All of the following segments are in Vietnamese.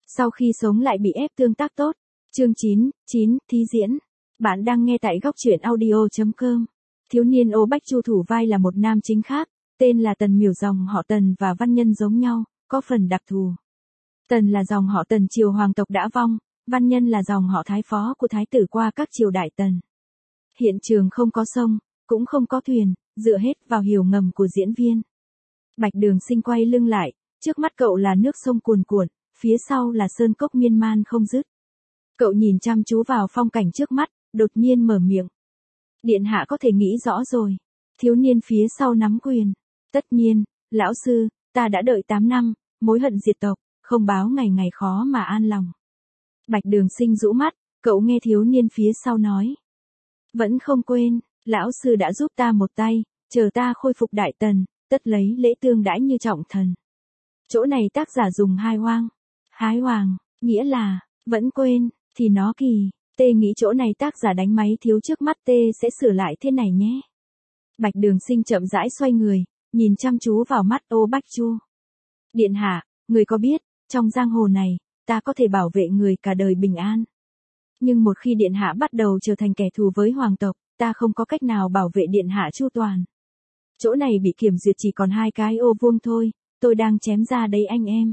Sau khi sống lại bị ép tương tác tốt. Chương 9, thí diễn. Bạn đang nghe tại góc truyện audio.com. Thiếu niên Ô Bách Chu thủ vai là một nam chính khác, tên là Tần Miểu, dòng họ Tần và Văn Nhân giống nhau, có phần đặc thù. Tần là dòng họ Tần triều hoàng tộc đã vong, Văn Nhân là dòng họ Thái phó của Thái tử qua các triều đại Tần. Hiện trường không có sông, cũng không có thuyền, dựa hết vào hiểu ngầm của diễn viên. Bạch Đường Sinh quay lưng lại, trước mắt cậu là nước sông cuồn cuộn, phía sau là sơn cốc miên man không dứt. Cậu nhìn chăm chú vào phong cảnh trước mắt, đột nhiên mở miệng. Điện hạ có thể nghĩ rõ rồi. Thiếu niên phía sau nắm quyền. Tất nhiên, lão sư, ta đã đợi 8 năm, mối hận diệt tộc, không báo ngày ngày khó mà an lòng. Bạch Đường Sinh rũ mắt, cậu nghe thiếu niên phía sau nói. Vẫn không quên, lão sư đã giúp ta một tay, chờ ta khôi phục Đại Tần, tất lấy lễ tương đãi như trọng thần. Chỗ này tác giả dùng hái hoàng, nghĩa là, vẫn quên, thì nó kỳ, tê nghĩ chỗ này tác giả đánh máy thiếu trước mắt tê sẽ sửa lại thế này nhé. Bạch Đường Sinh chậm rãi xoay người, nhìn chăm chú vào mắt Ô Bách Chu. Điện hạ, người có biết, trong giang hồ này, ta có thể bảo vệ người cả đời bình an. Nhưng một khi điện hạ bắt đầu trở thành kẻ thù với hoàng tộc, ta không có cách nào bảo vệ điện hạ chu toàn. Chỗ này bị kiểm duyệt chỉ còn 2 cái ô vuông thôi, tôi đang chém ra đấy anh em.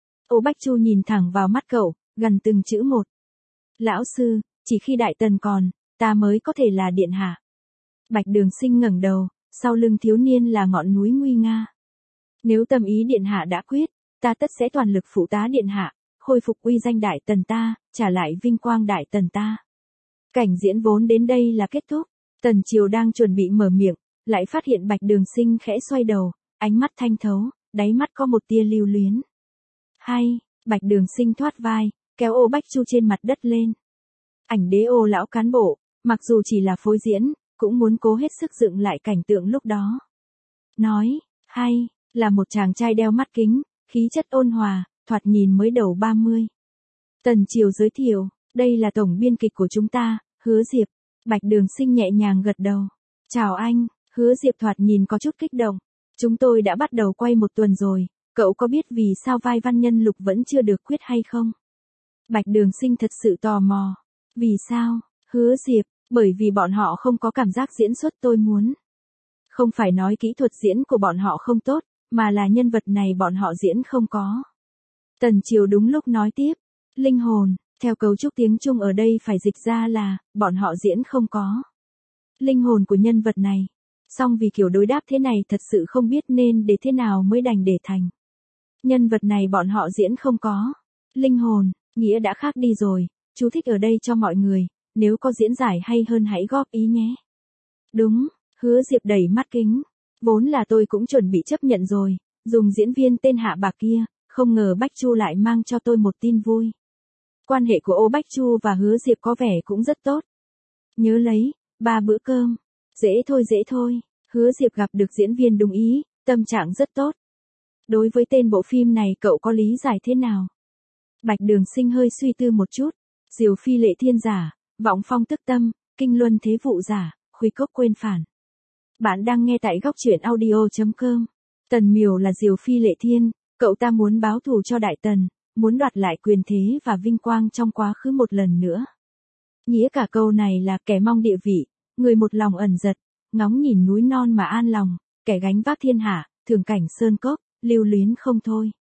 Ô Bách Chu nhìn thẳng vào mắt cậu, gần từng chữ một. Lão sư, chỉ khi Đại Tần còn, ta mới có thể là điện hạ. Bạch Đường Sinh ngẩng đầu, sau lưng thiếu niên là ngọn núi nguy nga. Nếu tâm ý điện hạ đã quyết, ta tất sẽ toàn lực phụ tá điện hạ, khôi phục uy danh Đại Tần ta, trả lại vinh quang Đại Tần ta. Cảnh diễn vốn đến đây là kết thúc, Tần Triều đang chuẩn bị mở miệng, lại phát hiện Bạch Đường Sinh khẽ xoay đầu, ánh mắt thanh thấu, đáy mắt có một tia lưu luyến. Hay, Bạch Đường Sinh thoát vai, kéo Ô Bách Chu trên mặt đất lên. Ảnh đế Ô lão cán bộ, mặc dù chỉ là phối diễn, cũng muốn cố hết sức dựng lại cảnh tượng lúc đó. Nói, hay, là một chàng trai đeo mắt kính, khí chất ôn hòa, thoạt nhìn mới đầu 30. Tần Triều giới thiệu, đây là tổng biên kịch của chúng ta, Hứa Diệp. Bạch Đường Sinh nhẹ nhàng gật đầu. Chào anh, Hứa Diệp thoạt nhìn có chút kích động. Chúng tôi đã bắt đầu quay 1 tuần rồi, cậu có biết vì sao vai Văn Nhân Lục vẫn chưa được quyết hay không? Bạch Đường Sinh thật sự tò mò. Vì sao? Hứa Diệp, bởi vì bọn họ không có cảm giác diễn xuất tôi muốn. Không phải nói kỹ thuật diễn của bọn họ không tốt, mà là nhân vật này bọn họ diễn không có. Tần Triều đúng lúc nói tiếp. Linh hồn, theo cấu trúc tiếng Trung ở đây phải dịch ra là, bọn họ diễn không có. Linh hồn của nhân vật này. Song vì kiểu đối đáp thế này thật sự không biết nên để thế nào mới đành để thành. Nhân vật này bọn họ diễn không có. Linh hồn, nghĩa đã khác đi rồi, chú thích ở đây cho mọi người, nếu có diễn giải hay hơn hãy góp ý nhé. Đúng, Hứa Diệp đẩy mắt kính. Vốn là tôi cũng chuẩn bị chấp nhận rồi, dùng diễn viên tên Hạ Bạc kia, không ngờ Bách Chu lại mang cho tôi một tin vui. Quan hệ của Ô Bách Chu và Hứa Diệp có vẻ cũng rất tốt. Nhớ lấy, 3 bữa cơm. Dễ thôi, Hứa Diệp gặp được diễn viên đúng ý, tâm trạng rất tốt. Đối với tên bộ phim này cậu có lý giải thế nào? Bạch Đường Sinh hơi suy tư một chút. Diều phi lệ thiên giả, vọng phong tức tâm, kinh luân thế vụ giả, khuy cốc quên phản. Bạn đang nghe tại góc truyện audio.com. Tần Miểu là Diều phi lệ thiên, cậu ta muốn báo thù cho Đại Tần, muốn đoạt lại quyền thế và vinh quang trong quá khứ một lần nữa. Nghĩa cả câu này là kẻ mong địa vị, người một lòng ẩn giật, ngóng nhìn núi non mà an lòng, kẻ gánh vác thiên hạ, thường cảnh sơn cốc, lưu luyến không thôi.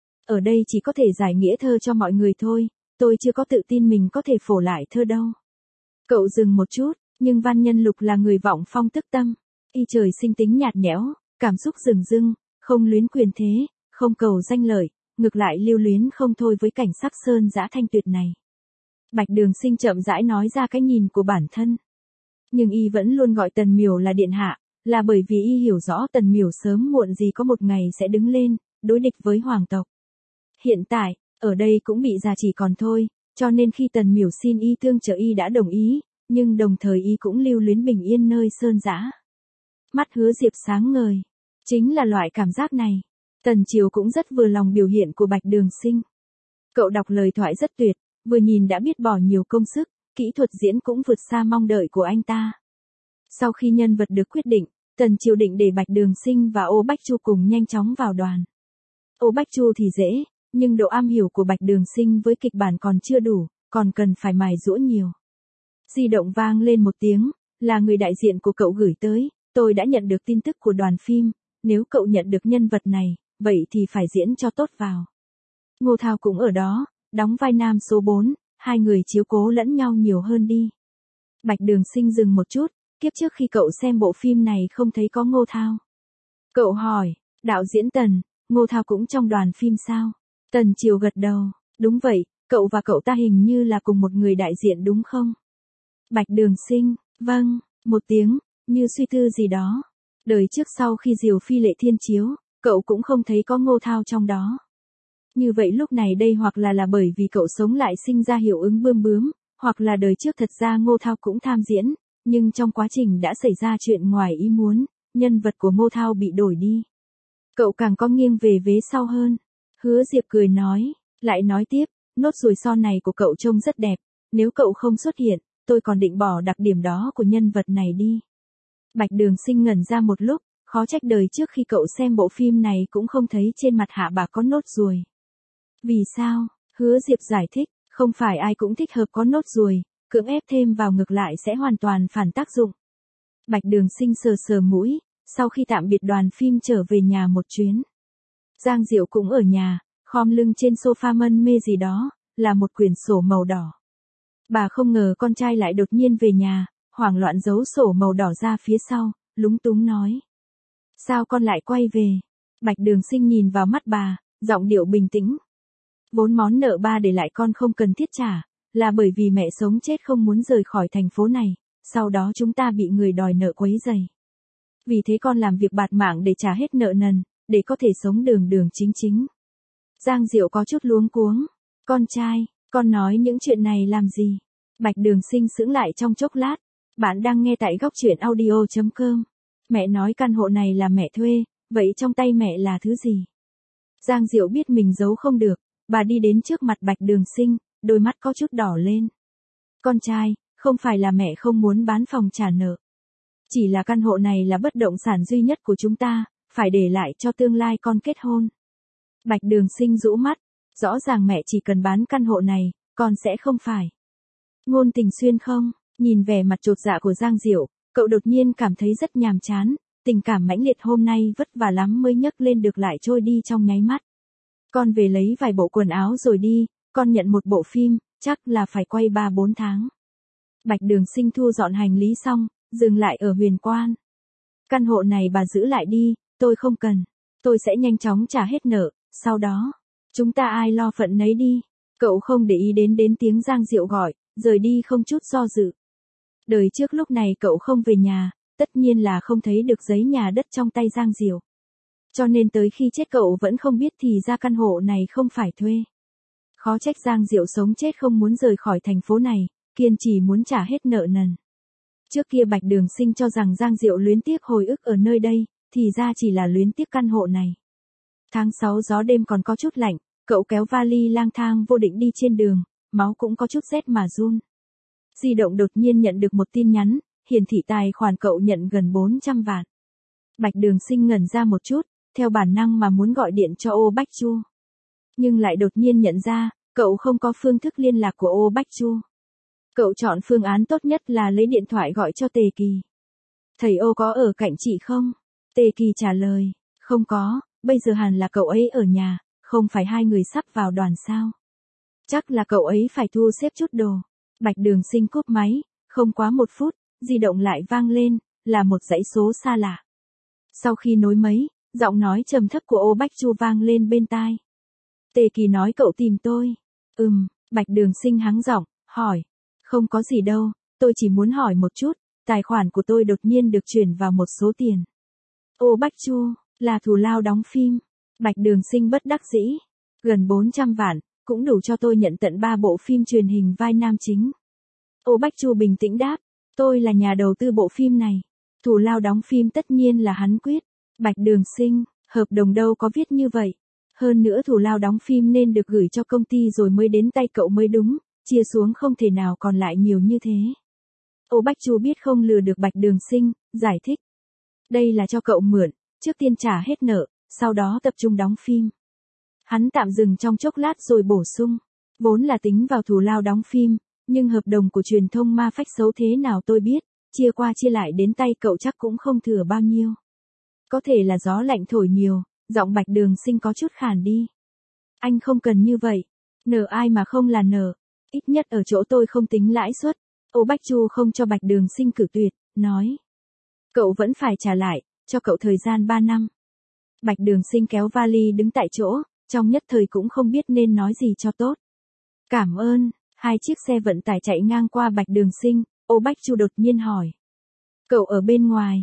Ở đây chỉ có thể giải nghĩa thơ cho mọi người thôi, tôi chưa có tự tin mình có thể phổ lại thơ đâu. Cậu dừng một chút, nhưng Văn Nhân Lục là người vọng phong tức tâm, y trời sinh tính nhạt nhẽo, cảm xúc rừng rưng, không luyến quyền thế, không cầu danh lợi, ngược lại lưu luyến không thôi với cảnh sắc sơn dã thanh tuyệt này. Bạch Đường Sinh chậm rãi nói ra cái nhìn của bản thân. Nhưng y vẫn luôn gọi Tần Miểu là điện hạ, là bởi vì y hiểu rõ Tần Miểu sớm muộn gì có một ngày sẽ đứng lên, đối địch với hoàng tộc. Hiện tại, ở đây cũng bị già chỉ còn thôi, cho nên khi Tần Miểu xin y tương trợ y đã đồng ý, nhưng đồng thời y cũng lưu luyến bình yên nơi sơn dã. Mắt Hứa Diệp sáng ngời. Chính là loại cảm giác này. Tần Triều cũng rất vừa lòng biểu hiện của Bạch Đường Sinh. Cậu đọc lời thoại rất tuyệt, vừa nhìn đã biết bỏ nhiều công sức, kỹ thuật diễn cũng vượt xa mong đợi của anh ta. Sau khi nhân vật được quyết định, Tần Triều định để Bạch Đường Sinh và Ô Bách Chu cùng nhanh chóng vào đoàn. Ô Bách Chu thì dễ, nhưng độ am hiểu của Bạch Đường Sinh với kịch bản còn chưa đủ, còn cần phải mài giũa nhiều. Di động vang lên một tiếng, là người đại diện của cậu gửi tới, tôi đã nhận được tin tức của đoàn phim, nếu cậu nhận được nhân vật này, vậy thì phải diễn cho tốt vào. Ngô Thao cũng ở đó, đóng vai nam số 4, hai người chiếu cố lẫn nhau nhiều hơn đi. Bạch Đường Sinh dừng một chút, kiếp trước khi cậu xem bộ phim này không thấy có Ngô Thao. Cậu hỏi, đạo diễn Tần, Ngô Thao cũng trong đoàn phim sao? Tần Triều gật đầu, đúng vậy, cậu và cậu ta hình như là cùng một người đại diện đúng không? Bạch Đường Sinh, vâng, một tiếng, như suy tư gì đó. Đời trước sau khi Diều Phi Lệ Thiên chiếu, cậu cũng không thấy có Ngô Thao trong đó. Như vậy lúc này đây hoặc là bởi vì cậu sống lại sinh ra hiệu ứng bươm bướm, hoặc là đời trước thật ra Ngô Thao cũng tham diễn, nhưng trong quá trình đã xảy ra chuyện ngoài ý muốn, nhân vật của Ngô Thao bị đổi đi. Cậu càng có nghiêng về vế sau hơn. Hứa Diệp cười nói, lại nói tiếp, nốt ruồi son này của cậu trông rất đẹp, nếu cậu không xuất hiện, tôi còn định bỏ đặc điểm đó của nhân vật này đi. Bạch Đường Sinh ngẩn ra một lúc, khó trách đời trước khi cậu xem bộ phim này cũng không thấy trên mặt Hạ Bà có nốt ruồi. Vì sao? Hứa Diệp giải thích, không phải ai cũng thích hợp có nốt ruồi, cưỡng ép thêm vào ngược lại sẽ hoàn toàn phản tác dụng. Bạch Đường Sinh sờ sờ mũi, sau khi tạm biệt đoàn phim trở về nhà một chuyến. Giang Diệu cũng ở nhà, khom lưng trên sofa mân mê gì đó, là một quyển sổ màu đỏ. Bà không ngờ con trai lại đột nhiên về nhà, hoảng loạn giấu sổ màu đỏ ra phía sau, lúng túng nói. Sao con lại quay về? Bạch Đường Sinh nhìn vào mắt bà, giọng điệu bình tĩnh. 4 món nợ ba để lại con không cần thiết trả, là bởi vì mẹ sống chết không muốn rời khỏi thành phố này, sau đó chúng ta bị người đòi nợ quấy rầy. Vì thế con làm việc bạt mạng để trả hết nợ nần, để có thể sống đường đường chính chính. Giang Diệu có chút luống cuống. Con trai, con nói những chuyện này làm gì? Bạch Đường Sinh sững lại trong chốc lát. Bạn đang nghe tại góc truyện audio.com. Mẹ nói căn hộ này là mẹ thuê, vậy trong tay mẹ là thứ gì? Giang Diệu biết mình giấu không được, bà đi đến trước mặt Bạch Đường Sinh, đôi mắt có chút đỏ lên. Con trai, không phải là mẹ không muốn bán phòng trả nợ. Chỉ là căn hộ này là bất động sản duy nhất của chúng ta, phải để lại cho tương lai con kết hôn. Bạch Đường Sinh rũ mắt, rõ ràng mẹ chỉ cần bán căn hộ này, con sẽ không phải. Ngôn Tình Xuyên không? Nhìn vẻ mặt chột dạ của Giang Diệu, cậu đột nhiên cảm thấy rất nhàm chán, tình cảm mãnh liệt hôm nay vất vả lắm mới nhấc lên được lại trôi đi trong nháy mắt. Con về lấy vài bộ quần áo rồi đi, con nhận một bộ phim, chắc là phải quay 3-4 tháng. Bạch Đường Sinh thu dọn hành lý xong, dừng lại ở Huyền Quan. Căn hộ này bà giữ lại đi, tôi không cần. Tôi sẽ nhanh chóng trả hết nợ, sau đó, chúng ta ai lo phận nấy đi. Cậu không để ý đến tiếng Giang Diệu gọi, rời đi không chút do dự. Đời trước lúc này cậu không về nhà, tất nhiên là không thấy được giấy nhà đất trong tay Giang Diệu. Cho nên tới khi chết cậu vẫn không biết thì ra căn hộ này không phải thuê. Khó trách Giang Diệu sống chết không muốn rời khỏi thành phố này, kiên trì muốn trả hết nợ nần. Trước kia Bạch Đường Sinh cho rằng Giang Diệu luyến tiếc hồi ức ở nơi đây, thì ra chỉ là luyến tiếc căn hộ này. Tháng 6 gió đêm còn có chút lạnh, cậu kéo vali lang thang vô định đi trên đường, máu cũng có chút rét mà run. Di động đột nhiên nhận được một tin nhắn, hiển thị tài khoản cậu nhận gần 400 vạn. Bạch Đường Sinh ngẩn ra một chút, theo bản năng mà muốn gọi điện cho Ô Bách Chu. Nhưng lại đột nhiên nhận ra, cậu không có phương thức liên lạc của Ô Bách Chu. Cậu chọn phương án tốt nhất là lấy điện thoại gọi cho Tề Kỳ. Thầy Ô có ở cạnh chị không? Tề Kỳ trả lời, không có, bây giờ hẳn là cậu ấy ở nhà, không phải hai người sắp vào đoàn sao? Chắc là cậu ấy phải thu xếp chút đồ. Bạch Đường Sinh cúp máy, không quá 1 phút, di động lại vang lên, là một dãy số xa lạ. Sau khi nối máy, giọng nói trầm thấp của Ô Bách Chu vang lên bên tai. Tề Kỳ nói cậu tìm tôi. Bạch Đường Sinh hắng giọng, hỏi. Không có gì đâu, tôi chỉ muốn hỏi một chút, tài khoản của tôi đột nhiên được chuyển vào một số tiền. Ô Bách Chu, là thù lao đóng phim. Bạch Đường Sinh bất đắc dĩ. Gần 400 vạn, cũng đủ cho tôi nhận tận 3 bộ phim truyền hình vai nam chính. Ô Bách Chu bình tĩnh đáp, tôi là nhà đầu tư bộ phim này. Thù lao đóng phim tất nhiên là hắn quyết. Bạch Đường Sinh, hợp đồng đâu có viết như vậy. Hơn nữa thù lao đóng phim nên được gửi cho công ty rồi mới đến tay cậu mới đúng, chia xuống không thể nào còn lại nhiều như thế. Ô Bách Chu biết không lừa được Bạch Đường Sinh, giải thích. Đây là cho cậu mượn, trước tiên trả hết nợ, sau đó tập trung đóng phim. Hắn tạm dừng trong chốc lát rồi bổ sung. Vốn là tính vào thù lao đóng phim, nhưng hợp đồng của truyền thông ma phách xấu thế nào tôi biết, chia qua chia lại đến tay cậu chắc cũng không thừa bao nhiêu. Có thể là gió lạnh thổi nhiều, giọng Bạch Đường Sinh có chút khàn đi. Anh không cần như vậy, nợ ai mà không là nợ, ít nhất ở chỗ tôi không tính lãi suất. Ô Bách Chu không cho Bạch Đường Sinh cử tuyệt, nói. Cậu vẫn phải trả lại, cho cậu thời gian 3 năm. Bạch Đường Sinh kéo vali đứng tại chỗ, trong nhất thời cũng không biết nên nói gì cho tốt. Cảm ơn. Hai chiếc xe vận tải chạy ngang qua Bạch Đường Sinh, Ô Bách Chu đột nhiên hỏi. Cậu ở bên ngoài,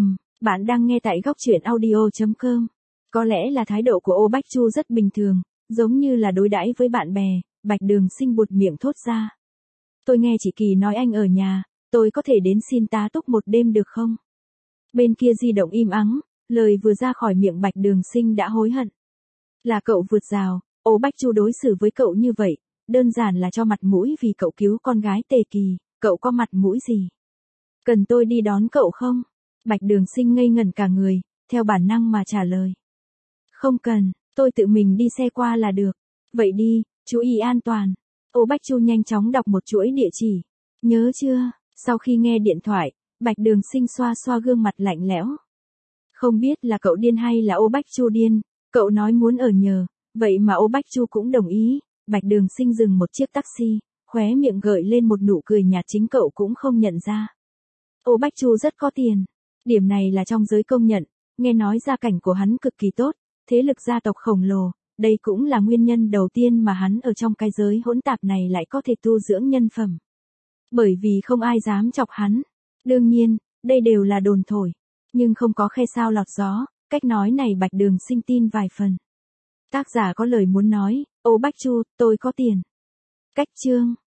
bạn đang nghe tại góc truyện audio.com. Có lẽ là thái độ của Ô Bách Chu rất bình thường, giống như là đối đãi với bạn bè, Bạch Đường Sinh buột miệng thốt ra. Tôi nghe chị Kỳ nói anh ở nhà, tôi có thể đến xin tá túc một đêm được không? Bên kia di động im ắng, lời vừa ra khỏi miệng Bạch Đường Sinh đã hối hận. Là cậu vượt rào, Ô Bách Chu đối xử với cậu như vậy, đơn giản là cho mặt mũi vì cậu cứu con gái Tề Kỳ, cậu có mặt mũi gì? Cần tôi đi đón cậu không? Bạch Đường Sinh ngây ngẩn cả người, theo bản năng mà trả lời. Không cần, tôi tự mình đi xe qua là được. Vậy đi, chú ý an toàn. Ô Bách Chu nhanh chóng đọc một chuỗi địa chỉ. Nhớ chưa? Sau khi nghe điện thoại, Bạch Đường Sinh xoa xoa gương mặt lạnh lẽo. Không biết là cậu điên hay là Ô Bách Chu điên, cậu nói muốn ở nhờ, vậy mà Ô Bách Chu cũng đồng ý. Bạch Đường Sinh dừng một chiếc taxi, khóe miệng gợi lên một nụ cười nhạt chính cậu cũng không nhận ra. Ô Bách Chu rất có tiền. Điểm này là trong giới công nhận, nghe nói gia cảnh của hắn cực kỳ tốt, thế lực gia tộc khổng lồ, đây cũng là nguyên nhân đầu tiên mà hắn ở trong cái giới hỗn tạp này lại có thể tu dưỡng nhân phẩm. Bởi vì không ai dám chọc hắn. Đương nhiên, đây đều là đồn thổi, nhưng không có khe sao lọt gió, cách nói này Bạch Đường Sinh tin vài phần. Tác giả có lời muốn nói, Ô Bách Chu, tôi có tiền. Cách chương